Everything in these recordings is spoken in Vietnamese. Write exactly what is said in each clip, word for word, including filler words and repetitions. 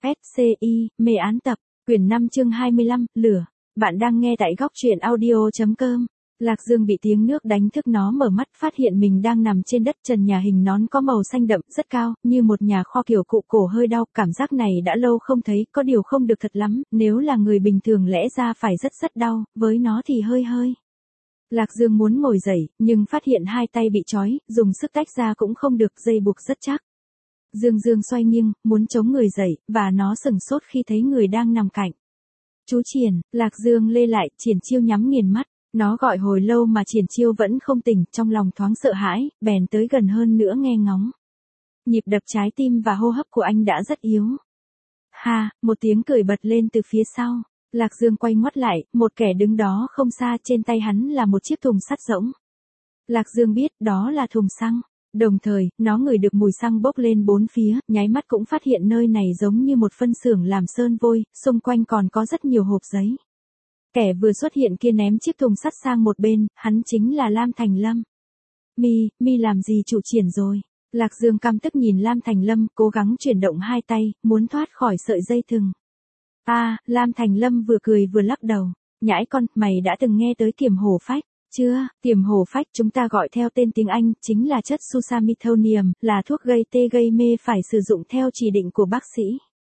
ét xê i, mê án tập, quyển năm chương hai mươi lăm, lửa. Bạn đang nghe tại góc truyện audio chấm com. Lạc Dương bị tiếng nước đánh thức, nó mở mắt phát hiện mình đang nằm trên đất. Trần nhà hình nón có màu xanh đậm, rất cao, như một nhà kho kiểu cụ, cổ hơi đau. Cảm giác này đã lâu không thấy, có điều không được thật lắm, nếu là người bình thường lẽ ra phải rất rất đau, với nó thì hơi hơi. Lạc Dương muốn ngồi dậy, nhưng phát hiện hai tay bị trói, dùng sức tách ra cũng không được, dây buộc rất chắc. Dương Dương xoay nghiêng, muốn chống người dậy, và nó sừng sốt khi thấy người đang nằm cạnh. Chú Triển. Lạc Dương lê lại, Triển Chiêu nhắm nghiền mắt. Nó gọi hồi lâu mà Triển Chiêu vẫn không tỉnh, trong lòng thoáng sợ hãi, bèn tới gần hơn nữa nghe ngóng. Nhịp đập trái tim và hô hấp của anh đã rất yếu. Ha, một tiếng cười bật lên từ phía sau. Lạc Dương quay ngoắt lại, một kẻ đứng đó không xa, trên tay hắn là một chiếc thùng sắt rỗng. Lạc Dương biết đó là thùng xăng. Đồng thời, nó ngửi được mùi xăng bốc lên bốn phía, nháy mắt cũng phát hiện nơi này giống như một phân xưởng làm sơn vôi, xung quanh còn có rất nhiều hộp giấy. Kẻ vừa xuất hiện kia ném chiếc thùng sắt sang một bên, hắn chính là Lam Thành Lâm. Mi, Mi làm gì trụ Triển rồi? Lạc Dương căm tức nhìn Lam Thành Lâm, cố gắng chuyển động hai tay, muốn thoát khỏi sợi dây thừng. A, à, Lam Thành Lâm vừa cười vừa lắc đầu. Nhãi con, mày đã từng nghe tới tiềm hổ phách? Chưa, tiềm hổ phách chúng ta gọi theo tên tiếng Anh, chính là chất susamithonium, là thuốc gây tê gây mê phải sử dụng theo chỉ định của bác sĩ.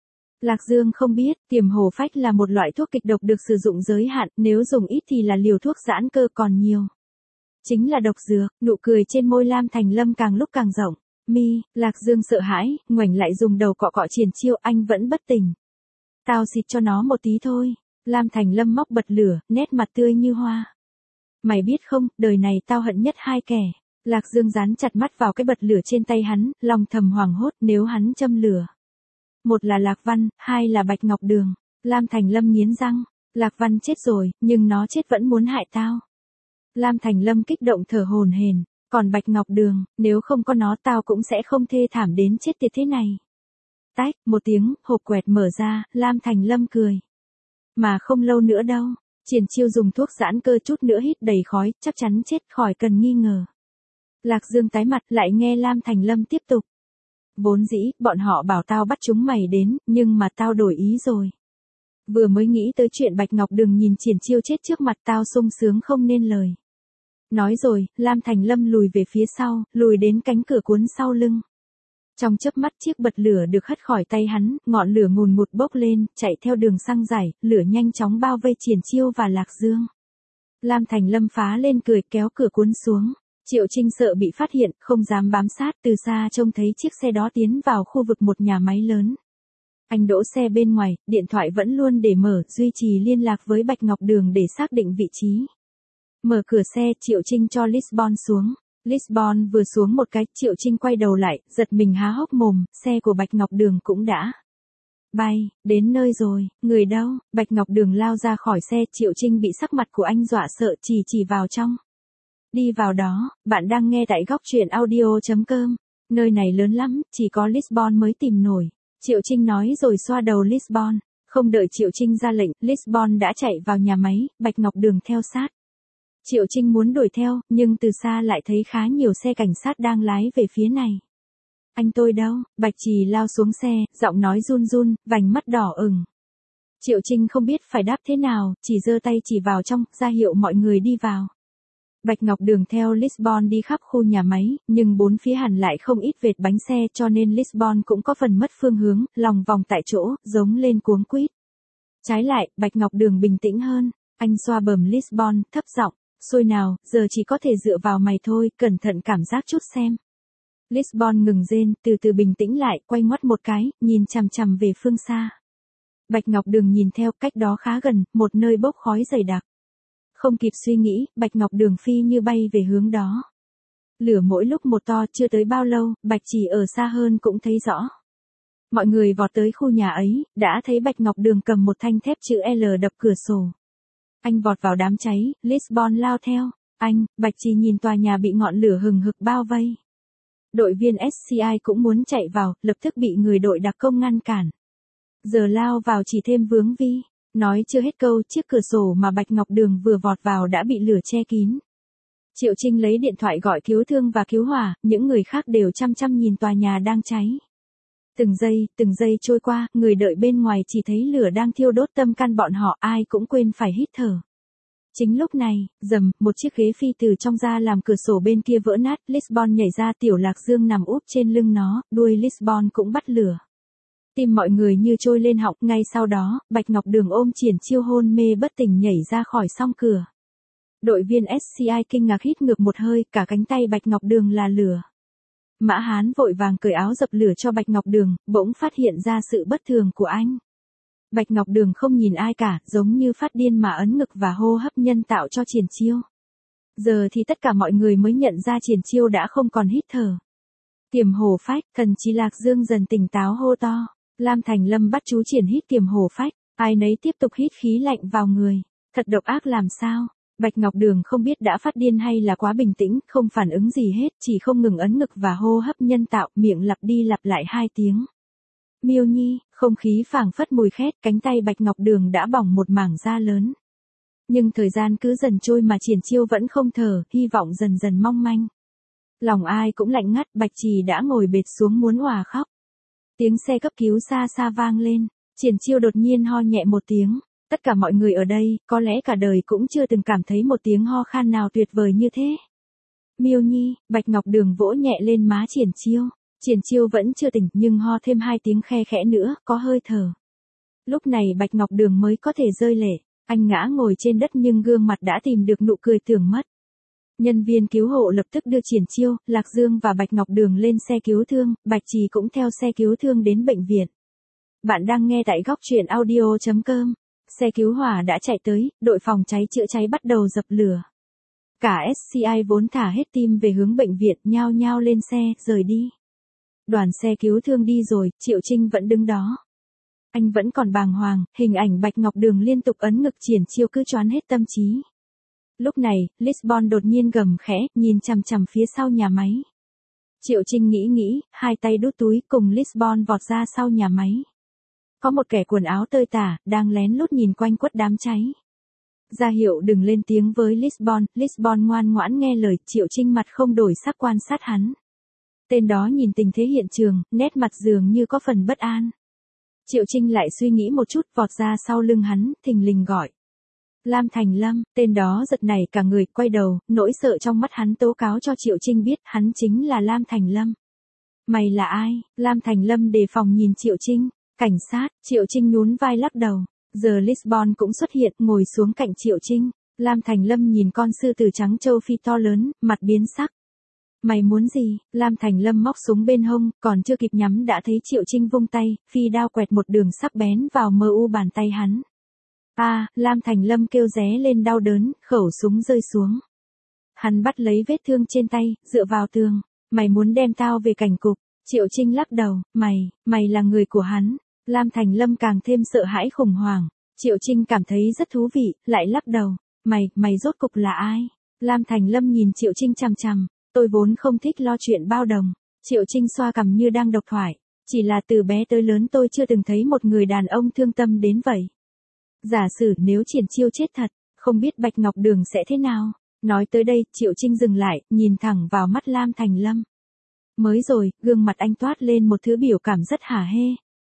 Lạc Dương không biết, tiềm hổ phách là một loại thuốc kịch độc được sử dụng giới hạn, nếu dùng ít thì là liều thuốc giãn cơ, còn nhiều chính là độc dược. Nụ cười trên môi Lam Thành Lâm càng lúc càng rộng. Mi, Lạc Dương sợ hãi, ngoảnh lại dùng đầu cọ cọ Triển Chiêu, anh vẫn bất tỉnh. Tao xịt cho nó một tí thôi. Lam Thành Lâm móc bật lửa, nét mặt tươi như hoa. Mày biết không, đời này tao hận nhất hai kẻ. Lạc Dương dán chặt mắt vào cái bật lửa trên tay hắn, lòng thầm hoảng hốt nếu hắn châm lửa. Một là Lạc Văn, hai là Bạch Ngọc Đường. Lam Thành Lâm nghiến răng. Lạc Văn chết rồi, nhưng nó chết vẫn muốn hại tao. Lam Thành Lâm kích động thở hổn hển. Còn Bạch Ngọc Đường, nếu không có nó tao cũng sẽ không thê thảm đến chết tiệt thế này. Tách, một tiếng, hộp quẹt mở ra, Lam Thành Lâm cười. Mà không lâu nữa đâu. Triển Chiêu dùng thuốc giãn cơ chút nữa hít đầy khói, chắc chắn chết khỏi cần nghi ngờ. Lạc Dương tái mặt lại nghe Lam Thành Lâm tiếp tục. Vốn dĩ, bọn họ bảo tao bắt chúng mày đến, nhưng mà tao đổi ý rồi. Vừa mới nghĩ tới chuyện Bạch Ngọc Đường nhìn Triển Chiêu chết trước mặt tao sung sướng không nên lời. Nói rồi, Lam Thành Lâm lùi về phía sau, lùi đến cánh cửa cuốn sau lưng. Trong chớp mắt chiếc bật lửa được hất khỏi tay hắn, ngọn lửa ngùn ngụt bốc lên, chạy theo đường xăng giải, lửa nhanh chóng bao vây Triển Chiêu và Lạc Dương. Lam Thành Lâm phá lên cười, kéo cửa cuốn xuống. Triệu Trinh sợ bị phát hiện, không dám bám sát, từ xa trông thấy chiếc xe đó tiến vào khu vực một nhà máy lớn. Anh đỗ xe bên ngoài, điện thoại vẫn luôn để mở, duy trì liên lạc với Bạch Ngọc Đường để xác định vị trí. Mở cửa xe, Triệu Trinh cho Lisbon xuống. Lisbon vừa xuống một cái, Triệu Trinh quay đầu lại, giật mình há hốc mồm, xe của Bạch Ngọc Đường cũng đã bay, đến nơi rồi, người đâu? Bạch Ngọc Đường lao ra khỏi xe, Triệu Trinh bị sắc mặt của anh dọa sợ, chỉ chỉ vào trong. Đi vào đó, bạn đang nghe tại góc truyện audio chấm com, nơi này lớn lắm, chỉ có Lisbon mới tìm nổi. Triệu Trinh nói rồi xoa đầu Lisbon, không đợi Triệu Trinh ra lệnh, Lisbon đã chạy vào nhà máy, Bạch Ngọc Đường theo sát. Triệu Trinh muốn đuổi theo, nhưng từ xa lại thấy khá nhiều xe cảnh sát đang lái về phía này. Anh tôi đâu? Bạch Trì lao xuống xe, giọng nói run run, vành mắt đỏ ửng. Triệu Trinh không biết phải đáp thế nào, chỉ giơ tay chỉ vào trong, ra hiệu mọi người đi vào. Bạch Ngọc Đường theo Lisbon đi khắp khu nhà máy, nhưng bốn phía hẳn lại không ít vệt bánh xe, cho nên Lisbon cũng có phần mất phương hướng, lòng vòng tại chỗ, giống lên cuống quýt. Trái lại, Bạch Ngọc Đường bình tĩnh hơn, anh xoa bầm Lisbon, thấp giọng. Xôi nào, giờ chỉ có thể dựa vào mày thôi, cẩn thận cảm giác chút xem. Lisbon ngừng rên, từ từ bình tĩnh lại, quay ngoắt một cái, nhìn chằm chằm về phương xa. Bạch Ngọc Đường nhìn theo, cách đó khá gần, một nơi bốc khói dày đặc. Không kịp suy nghĩ, Bạch Ngọc Đường phi như bay về hướng đó. Lửa mỗi lúc một to, chưa tới bao lâu, Bạch Chỉ ở xa hơn cũng thấy rõ. Mọi người vọt tới khu nhà ấy, đã thấy Bạch Ngọc Đường cầm một thanh thép chữ L đập cửa sổ. Anh vọt vào đám cháy, Lisbon lao theo. Anh, Bạch Trì nhìn tòa nhà bị ngọn lửa hừng hực bao vây. Đội viên ét xê i cũng muốn chạy vào, lập tức bị người đội đặc công ngăn cản. Giờ lao vào chỉ thêm vướng vi. Nói chưa hết câu, chiếc cửa sổ mà Bạch Ngọc Đường vừa vọt vào đã bị lửa che kín. Triệu Trinh lấy điện thoại gọi cứu thương và cứu hỏa, những người khác đều chăm chăm nhìn tòa nhà đang cháy. Từng giây, từng giây trôi qua, người đợi bên ngoài chỉ thấy lửa đang thiêu đốt tâm can bọn họ, ai cũng quên phải hít thở. Chính lúc này, rầm, một chiếc ghế phi từ trong ra làm cửa sổ bên kia vỡ nát, Lisbon nhảy ra, Tiểu Lạc Dương nằm úp trên lưng nó, đuôi Lisbon cũng bắt lửa. Tim mọi người như trôi lên họng, ngay sau đó, Bạch Ngọc Đường ôm Triển Chiêu hôn mê bất tỉnh nhảy ra khỏi song cửa. Đội viên ét xê i kinh ngạc hít ngược một hơi, cả cánh tay Bạch Ngọc Đường là lửa. Mã Hán vội vàng cởi áo dập lửa cho Bạch Ngọc Đường, bỗng phát hiện ra sự bất thường của anh. Bạch Ngọc Đường không nhìn ai cả, giống như phát điên mà ấn ngực và hô hấp nhân tạo cho Triển Chiêu. Giờ thì tất cả mọi người mới nhận ra Triển Chiêu đã không còn hít thở. Tiềm hồ phách, Thần Chí Lạc Dương dần tỉnh táo hô to. Lam Thành Lâm bắt chú Triển hít tiềm hồ phách, ai nấy tiếp tục hít khí lạnh vào người. Thật độc ác làm sao? Bạch Ngọc Đường không biết đã phát điên hay là quá bình tĩnh, không phản ứng gì hết, chỉ không ngừng ấn ngực và hô hấp nhân tạo, miệng lặp đi lặp lại hai tiếng. Miêu Nhi, không khí phảng phất mùi khét, cánh tay Bạch Ngọc Đường đã bỏng một mảng da lớn. Nhưng thời gian cứ dần trôi mà Triển Chiêu vẫn không thở, hy vọng dần dần mong manh. Lòng ai cũng lạnh ngắt, Bạch Trì đã ngồi bệt xuống muốn òa khóc. Tiếng xe cấp cứu xa xa vang lên, Triển Chiêu đột nhiên ho nhẹ một tiếng. Tất cả mọi người ở đây, có lẽ cả đời cũng chưa từng cảm thấy một tiếng ho khan nào tuyệt vời như thế. Miêu Nhi, Bạch Ngọc Đường vỗ nhẹ lên má Triển Chiêu. Triển Chiêu vẫn chưa tỉnh, nhưng ho thêm hai tiếng khe khẽ nữa, có hơi thở. Lúc này Bạch Ngọc Đường mới có thể rơi lệ. Anh ngã ngồi trên đất nhưng gương mặt đã tìm được nụ cười tưởng mất. Nhân viên cứu hộ lập tức đưa Triển Chiêu, Lạc Dương và Bạch Ngọc Đường lên xe cứu thương, Bạch Trì cũng theo xe cứu thương đến bệnh viện. Bạn đang nghe tại góc truyện audio chấm com. Xe cứu hỏa đã chạy tới, đội phòng cháy chữa cháy bắt đầu dập lửa. Cả ét xê i vốn thả hết tim về hướng bệnh viện, nhao nhao lên xe, rời đi. Đoàn xe cứu thương đi rồi, Triệu Trinh vẫn đứng đó. Anh vẫn còn bàng hoàng, hình ảnh Bạch Ngọc Đường liên tục ấn ngực Triển Chiêu cứ choán hết tâm trí. Lúc này, Lisbon đột nhiên gầm khẽ, nhìn chằm chằm phía sau nhà máy. Triệu Trinh nghĩ nghĩ, hai tay đút túi cùng Lisbon vọt ra sau nhà máy. Có một kẻ quần áo tơi tả, đang lén lút nhìn quanh quất đám cháy. Ra hiệu đừng lên tiếng với Lisbon, Lisbon ngoan ngoãn nghe lời, Triệu Trinh mặt không đổi sắc quan sát hắn. Tên đó nhìn tình thế hiện trường, nét mặt dường như có phần bất an. Triệu Trinh lại suy nghĩ một chút, vọt ra sau lưng hắn, thình lình gọi. Lam Thành Lâm, tên đó giật nảy cả người, quay đầu, nỗi sợ trong mắt hắn tố cáo cho Triệu Trinh biết hắn chính là Lam Thành Lâm. Mày là ai? Lam Thành Lâm đề phòng nhìn Triệu Trinh. Cảnh sát, Triệu Trinh nhún vai lắc đầu. Giờ Lisbon cũng xuất hiện, ngồi xuống cạnh Triệu Trinh. Lam Thành Lâm nhìn con sư tử trắng châu Phi to lớn, mặt biến sắc. Mày muốn gì? Lam Thành Lâm móc súng bên hông, còn chưa kịp nhắm đã thấy Triệu Trinh vung tay, phi đao quẹt một đường sắc bén vào mờ u bàn tay hắn. A, à, Lam Thành Lâm kêu ré lên đau đớn, khẩu súng rơi xuống. Hắn bắt lấy vết thương trên tay, dựa vào tường. Mày muốn đem tao về cảnh cục? Triệu Trinh lắc đầu, mày, mày là người của hắn. Lam Thành Lâm càng thêm sợ hãi khủng hoảng. Triệu Trinh cảm thấy rất thú vị, lại lắc đầu. Mày, mày rốt cục là ai? Lam Thành Lâm nhìn Triệu Trinh chằm chằm. Tôi vốn không thích lo chuyện bao đồng. Triệu Trinh xoa cằm như đang độc thoại. Chỉ là từ bé tới lớn tôi chưa từng thấy một người đàn ông thương tâm đến vậy. Giả sử nếu Triển Chiêu chết thật, không biết Bạch Ngọc Đường sẽ thế nào? Nói tới đây, Triệu Trinh dừng lại, nhìn thẳng vào mắt Lam Thành Lâm. Mới rồi, gương mặt anh toát lên một thứ biểu cảm rất hả hê.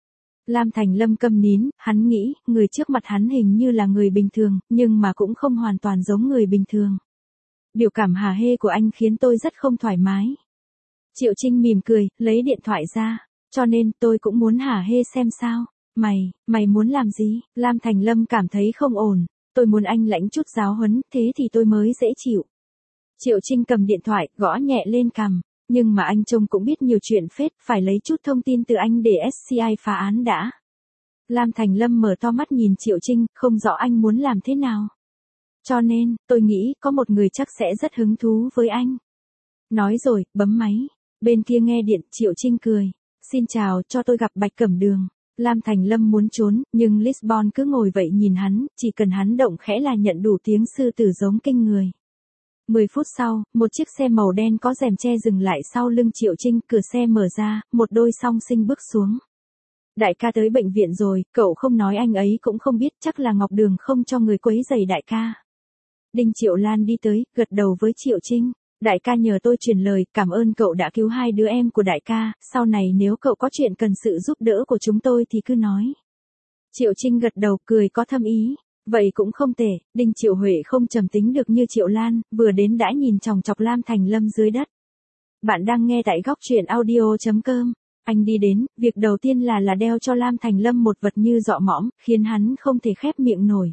Lam Thành Lâm câm nín, hắn nghĩ, người trước mặt hắn hình như là người bình thường, nhưng mà cũng không hoàn toàn giống người bình thường. Biểu cảm hả hê của anh khiến tôi rất không thoải mái. Triệu Trinh mỉm cười, lấy điện thoại ra, cho nên tôi cũng muốn hả hê xem sao. Mày, mày muốn làm gì? Lam Thành Lâm cảm thấy không ổn. Tôi muốn anh lãnh chút giáo huấn, thế thì tôi mới dễ chịu. Triệu Trinh cầm điện thoại, gõ nhẹ lên cằm. Nhưng mà anh trông cũng biết nhiều chuyện phết, phải lấy chút thông tin từ anh để ét xê i phá án đã. Lam Thành Lâm mở to mắt nhìn Triệu Trinh, không rõ anh muốn làm thế nào. Cho nên, tôi nghĩ có một người chắc sẽ rất hứng thú với anh. Nói rồi, bấm máy. Bên kia nghe điện, Triệu Trinh cười. Xin chào, cho tôi gặp Bạch Cẩm Đường. Lam Thành Lâm muốn trốn, nhưng Lisbon cứ ngồi vậy nhìn hắn, chỉ cần hắn động khẽ là nhận đủ tiếng sư tử giống kinh người. Mười phút sau, một chiếc xe màu đen có rèm che dừng lại sau lưng Triệu Trinh, cửa xe mở ra, một đôi song sinh bước xuống. Đại ca tới bệnh viện rồi, cậu không nói anh ấy cũng không biết, chắc là Ngọc Đường không cho người quấy rầy đại ca. Đinh Triệu Lan đi tới, gật đầu với Triệu Trinh. Đại ca nhờ tôi truyền lời, cảm ơn cậu đã cứu hai đứa em của đại ca, sau này nếu cậu có chuyện cần sự giúp đỡ của chúng tôi thì cứ nói. Triệu Trinh gật đầu cười có thâm ý. Vậy cũng không tệ, Đinh Triệu Huệ không trầm tính được như Triệu Lan, vừa đến đã nhìn chòng chọc Lam Thành Lâm dưới đất. Bạn đang nghe tại góc truyện audio.com. Anh đi đến, việc đầu tiên là là đeo cho Lam Thành Lâm một vật như dọ mõm, khiến hắn không thể khép miệng nổi.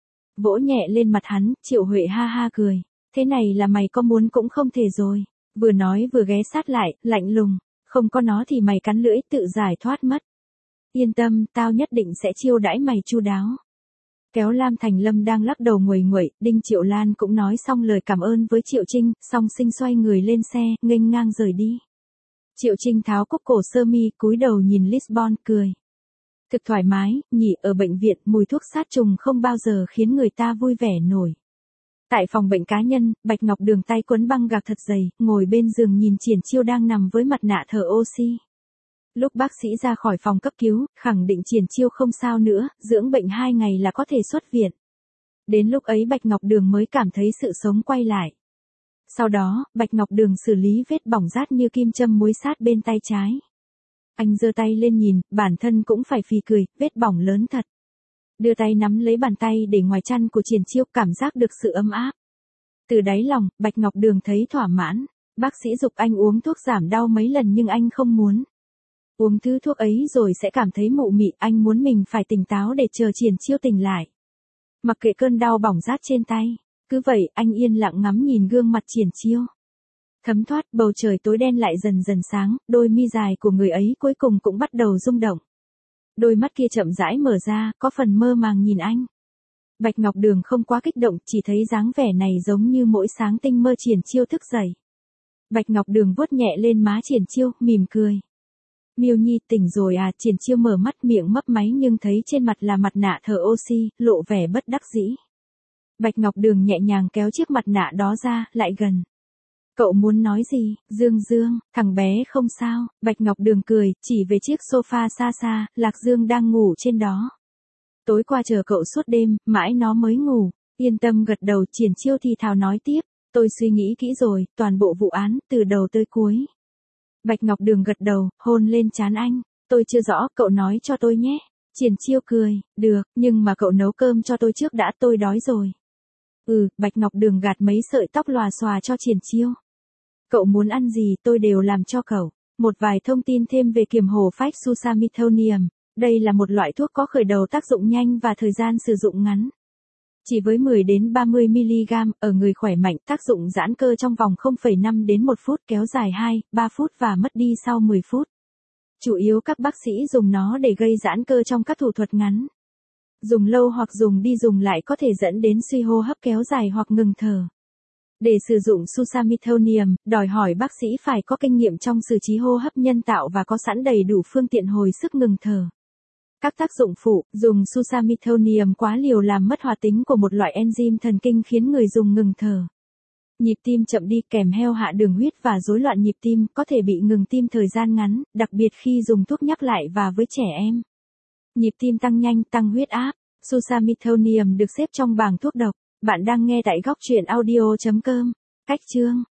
Vỗ nhẹ lên mặt hắn, Triệu Huệ ha ha cười. Thế này là mày có muốn cũng không thể rồi. Vừa nói vừa ghé sát lại, lạnh lùng. Không có nó thì mày cắn lưỡi tự giải thoát mất. Yên tâm, tao nhất định sẽ chiêu đãi mày chu đáo. Kéo Lam Thành Lâm đang lắc đầu nguầy nguậy, Đinh Triệu Lan cũng nói xong lời cảm ơn với Triệu Trinh, song sinh xoay người lên xe, nghênh ngang rời đi. Triệu Trinh tháo cúc cổ sơ mi, cúi đầu nhìn Lisbon, cười. Thực thoải mái, nhỉ, ở bệnh viện, mùi thuốc sát trùng không bao giờ khiến người ta vui vẻ nổi. Tại phòng bệnh cá nhân, Bạch Ngọc Đường tay quấn băng gạc thật dày, ngồi bên giường nhìn Triển Chiêu đang nằm với mặt nạ thở oxy. Lúc bác sĩ ra khỏi phòng cấp cứu, khẳng định Triển Chiêu không sao nữa, dưỡng bệnh hai ngày là có thể xuất viện. Đến lúc ấy Bạch Ngọc Đường mới cảm thấy sự sống quay lại. Sau đó, Bạch Ngọc Đường xử lý vết bỏng rát như kim châm muối sát bên tay trái. Anh giơ tay lên nhìn, bản thân cũng phải phì cười, vết bỏng lớn thật. Đưa tay nắm lấy bàn tay để ngoài chăn của Triển Chiêu, cảm giác được sự ấm áp. Từ đáy lòng, Bạch Ngọc Đường thấy thỏa mãn. Bác sĩ giục anh uống thuốc giảm đau mấy lần nhưng anh không muốn. Uống thứ thuốc ấy rồi sẽ cảm thấy mụ mị, anh muốn mình phải tỉnh táo để chờ Triển Chiêu tỉnh lại. Mặc kệ cơn đau bỏng rát trên tay, cứ vậy anh yên lặng ngắm nhìn gương mặt Triển Chiêu. Thấm thoát, bầu trời tối đen lại dần dần sáng, đôi mi dài của người ấy cuối cùng cũng bắt đầu rung động. Đôi mắt kia chậm rãi mở ra, có phần mơ màng nhìn anh. Bạch Ngọc Đường không quá kích động, chỉ thấy dáng vẻ này giống như mỗi sáng tinh mơ Triển Chiêu thức dậy. Bạch Ngọc Đường vuốt nhẹ lên má Triển Chiêu, mỉm cười. Miêu Nhi tỉnh rồi à? Triển Chiêu mở mắt, miệng mấp máy nhưng thấy trên mặt là mặt nạ thở oxy, lộ vẻ bất đắc dĩ. Bạch Ngọc Đường nhẹ nhàng kéo chiếc mặt nạ đó ra, lại gần. Cậu muốn nói gì? Dương Dương, thằng bé không sao. Bạch Ngọc Đường cười, chỉ về chiếc sofa xa xa, Lạc Dương đang ngủ trên đó. Tối qua chờ cậu suốt đêm, mãi nó mới ngủ. Yên tâm gật đầu. Triển Chiêu thì thào nói tiếp. Tôi suy nghĩ kỹ rồi, toàn bộ vụ án, từ đầu tới cuối. Bạch Ngọc Đường gật đầu, hôn lên trán anh. Tôi chưa rõ, cậu nói cho tôi nhé. Triển Chiêu cười, được, nhưng mà cậu nấu cơm cho tôi trước đã, tôi đói rồi. Ừ, Bạch Ngọc Đường gạt mấy sợi tóc lòa xòa cho Triển Chiêu. Cậu muốn ăn gì tôi đều làm cho cậu. Một vài thông tin thêm về kiềm hồ phách susamithonium. Đây là một loại thuốc có khởi đầu tác dụng nhanh và thời gian sử dụng ngắn. Chỉ với mười đến ba mươi mi-li-gam, ở người khỏe mạnh, tác dụng giãn cơ trong vòng không phẩy năm đến một phút, kéo dài hai, ba phút và mất đi sau mười phút. Chủ yếu các bác sĩ dùng nó để gây giãn cơ trong các thủ thuật ngắn. Dùng lâu hoặc dùng đi dùng lại có thể dẫn đến suy hô hấp kéo dài hoặc ngừng thở. Để sử dụng susamithonium, đòi hỏi bác sĩ phải có kinh nghiệm trong xử trí hô hấp nhân tạo và có sẵn đầy đủ phương tiện hồi sức ngừng thở. Các tác dụng phụ, dùng susamithonium quá liều làm mất hoạt tính của một loại enzyme thần kinh khiến người dùng ngừng thở. Nhịp tim chậm đi kèm theo hạ đường huyết và rối loạn nhịp tim, có thể bị ngừng tim thời gian ngắn, đặc biệt khi dùng thuốc nhắc lại và với trẻ em. Nhịp tim tăng nhanh, tăng huyết áp. Susamithonium được xếp trong bảng thuốc độc. Bạn đang nghe tại góc truyện audio.com. Cách chương